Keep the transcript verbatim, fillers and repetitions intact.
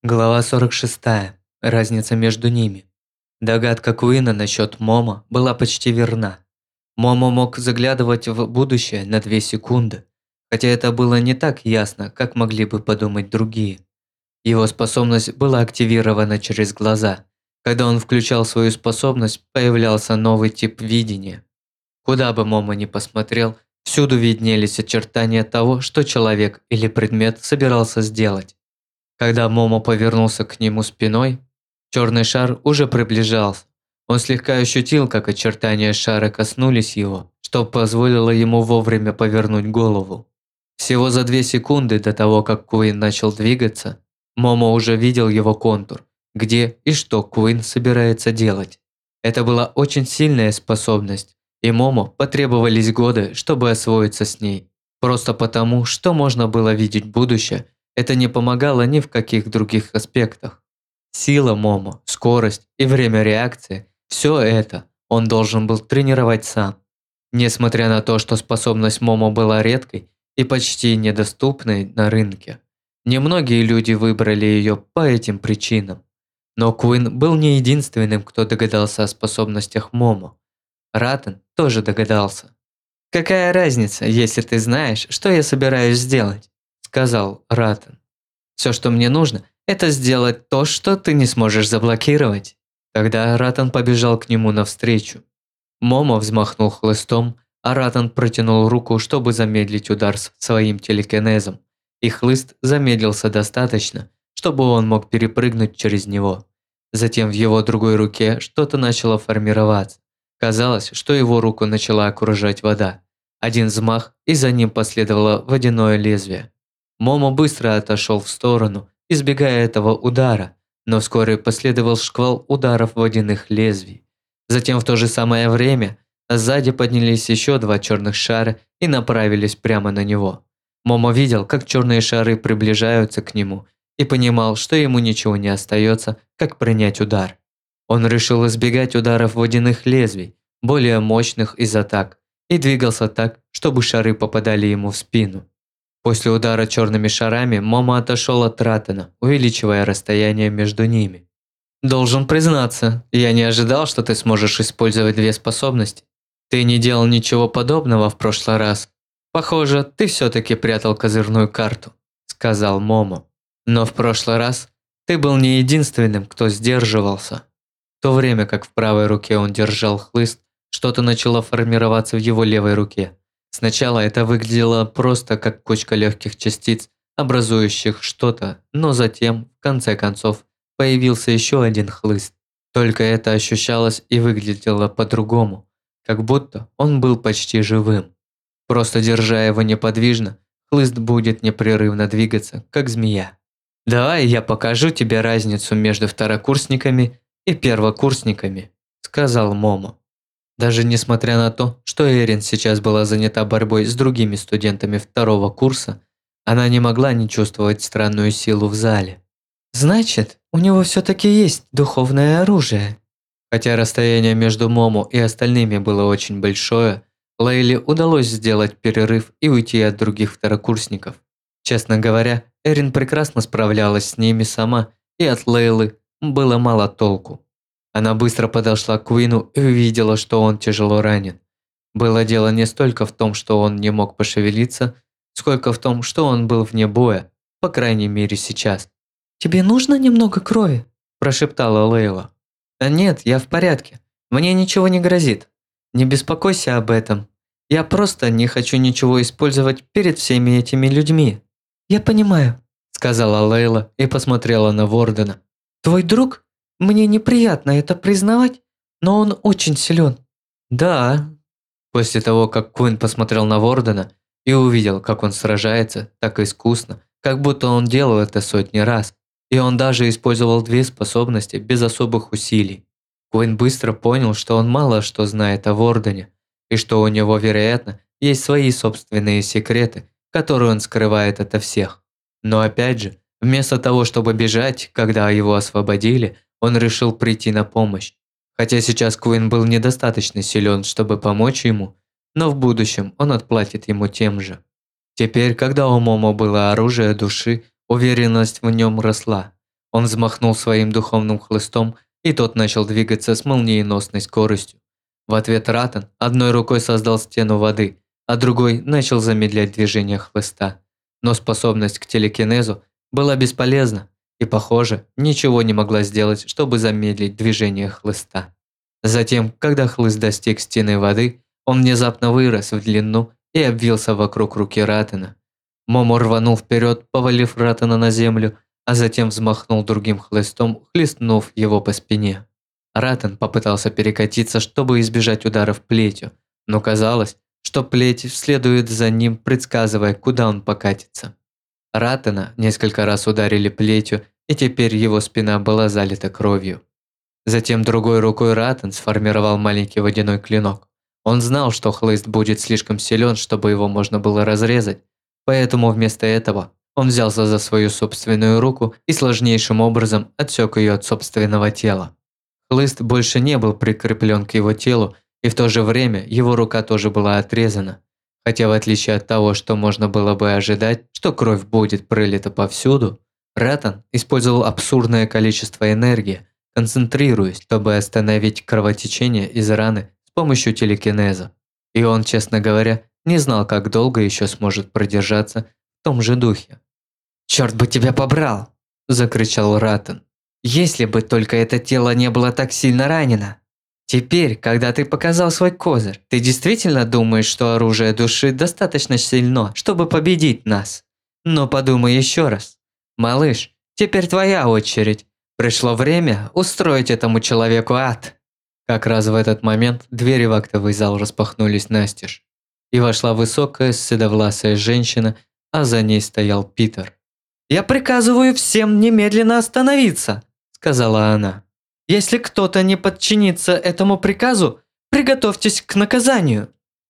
Глава сорок шестая. Разница между ними. Догадка Куина насчет Момо была почти верна. Момо мог заглядывать в будущее на две секунды, хотя это было не так ясно, как могли бы подумать другие. Его способность была активирована через глаза. Когда он включал свою способность, появлялся новый тип видения. Куда бы Момо ни посмотрел, всюду виднелись очертания того, что человек или предмет собирался сделать. Когда Момо повернулся к нему спиной, черный шар уже приближался. Он слегка ощутил, как очертания шара коснулись его, что позволило ему вовремя повернуть голову. Всего за две секунды до того, как Куин начал двигаться, Момо уже видел его контур, где и что Куин собирается делать. Это была очень сильная способность, и Момо потребовались годы, чтобы освоиться с ней. Просто потому, что можно было видеть будущее, это не помогало ни в каких других аспектах. Сила Момо, скорость и время реакции – все это он должен был тренировать сам. Несмотря на то, что способность Момо была редкой и почти недоступной на рынке, немногие люди выбрали ее по этим причинам. Но Куин был не единственным, кто догадался о способностях Момо. Ратен тоже догадался. «Какая разница, если ты знаешь, что я собираюсь сделать?» – сказал Ратен. «Все, что мне нужно, это сделать то, что ты не сможешь заблокировать». Тогда Ратан побежал к нему навстречу. Момо взмахнул хлыстом, а Ратан протянул руку, чтобы замедлить удар своим телекинезом. И хлыст замедлился достаточно, чтобы он мог перепрыгнуть через него. Затем в его другой руке что-то начало формироваться. Казалось, что его руку начала окружать вода. Один взмах, и за ним последовало водяное лезвие. Момо быстро отошел в сторону, избегая этого удара, но вскоре последовал шквал ударов водяных лезвий. Затем в то же самое время сзади поднялись еще два черных шара и направились прямо на него. Момо видел, как черные шары приближаются к нему, и понимал, что ему ничего не остается, как принять удар. Он решил избегать ударов водяных лезвий, более мощных из атак, и двигался так, чтобы шары попадали ему в спину. После удара черными шарами Момо отошел от Ратена, увеличивая расстояние между ними. «Должен признаться, я не ожидал, что ты сможешь использовать две способности. Ты не делал ничего подобного в прошлый раз. Похоже, ты все-таки прятал козырную карту», – сказал Момо. «Но в прошлый раз ты был не единственным, кто сдерживался». В то время как в правой руке он держал хлыст, что-то начало формироваться в его левой руке. Сначала это выглядело просто как кучка легких частиц, образующих что-то, но затем, в конце концов, появился еще один хлыст. Только это ощущалось и выглядело по-другому, как будто он был почти живым. Просто держа его неподвижно, хлыст будет непрерывно двигаться, как змея. «Давай я покажу тебе разницу между второкурсниками и первокурсниками», – сказал Момо. Даже несмотря на то, что Эрин сейчас была занята борьбой с другими студентами второго курса, она не могла не чувствовать странную силу в зале. «Значит, у него все-таки есть духовное оружие». Хотя расстояние между Момо и остальными было очень большое, Лейле удалось сделать перерыв и уйти от других второкурсников. Честно говоря, Эрин прекрасно справлялась с ними сама, и от Лейлы было мало толку. Она быстро подошла к Куину и увидела, что он тяжело ранен. Было дело не столько в том, что он не мог пошевелиться, сколько в том, что он был вне боя, по крайней мере сейчас. «Тебе нужно немного крови?» – прошептала Лейла. «Нет, я в порядке. Мне ничего не грозит. Не беспокойся об этом. Я просто не хочу ничего использовать перед всеми этими людьми». «Я понимаю», – сказала Лейла и посмотрела на Вордена. «Твой друг? Мне неприятно это признавать, но он очень силен». «Да». После того, как Куин посмотрел на Вордена и увидел, как он сражается так искусно, как будто он делал это сотни раз, и он даже использовал две способности без особых усилий. Куин быстро понял, что он мало что знает о Вордене, и что у него, вероятно, есть свои собственные секреты, которые он скрывает ото всех. Но опять же, вместо того, чтобы бежать, когда его освободили, он решил прийти на помощь. Хотя сейчас Куин был недостаточно силен, чтобы помочь ему, но в будущем он отплатит ему тем же. Теперь, когда у Момо было оружие души, уверенность в нем росла. Он взмахнул своим духовным хлыстом, и тот начал двигаться с молниеносной скоростью. В ответ Ратан одной рукой создал стену воды, а другой начал замедлять движение хлыста. Но способность к телекинезу была бесполезна и, похоже, ничего не могла сделать, чтобы замедлить движение хлыста. Затем, когда хлыст достиг стены воды, он внезапно вырос в длину и обвился вокруг руки Ратана. Момо рванул вперед, повалив Ратана на землю, а затем взмахнул другим хлыстом, хлестнув его по спине. Ратан попытался перекатиться, чтобы избежать ударов плетью, но казалось, что плеть следует за ним, предсказывая, куда он покатится. Ратана несколько раз ударили плетью, и теперь его спина была залита кровью. Затем другой рукой Ратан сформировал маленький водяной клинок. Он знал, что хлыст будет слишком силен, чтобы его можно было разрезать, поэтому вместо этого он взялся за свою собственную руку и сложнейшим образом отсек ее от собственного тела. Хлыст больше не был прикреплен к его телу, и в то же время его рука тоже была отрезана. Хотя в отличие от того, что можно было бы ожидать, что кровь будет пролита повсюду, Ратан использовал абсурдное количество энергии, концентрируясь, чтобы остановить кровотечение из раны с помощью телекинеза. И он, честно говоря, не знал, как долго еще сможет продержаться в том же духе. «Черт бы тебя побрал!» – закричал Ратан. «Если бы только это тело не было так сильно ранено! Теперь, когда ты показал свой козырь, ты действительно думаешь, что оружие души достаточно сильно, чтобы победить нас? Но подумай еще раз. Малыш, теперь твоя очередь. Пришло время устроить этому человеку ад!» Как раз в этот момент двери в актовый зал распахнулись настежь, и вошла высокая седовласая женщина, а за ней стоял Питер. «Я приказываю всем немедленно остановиться», – сказала она. «Если кто-то не подчинится этому приказу, приготовьтесь к наказанию».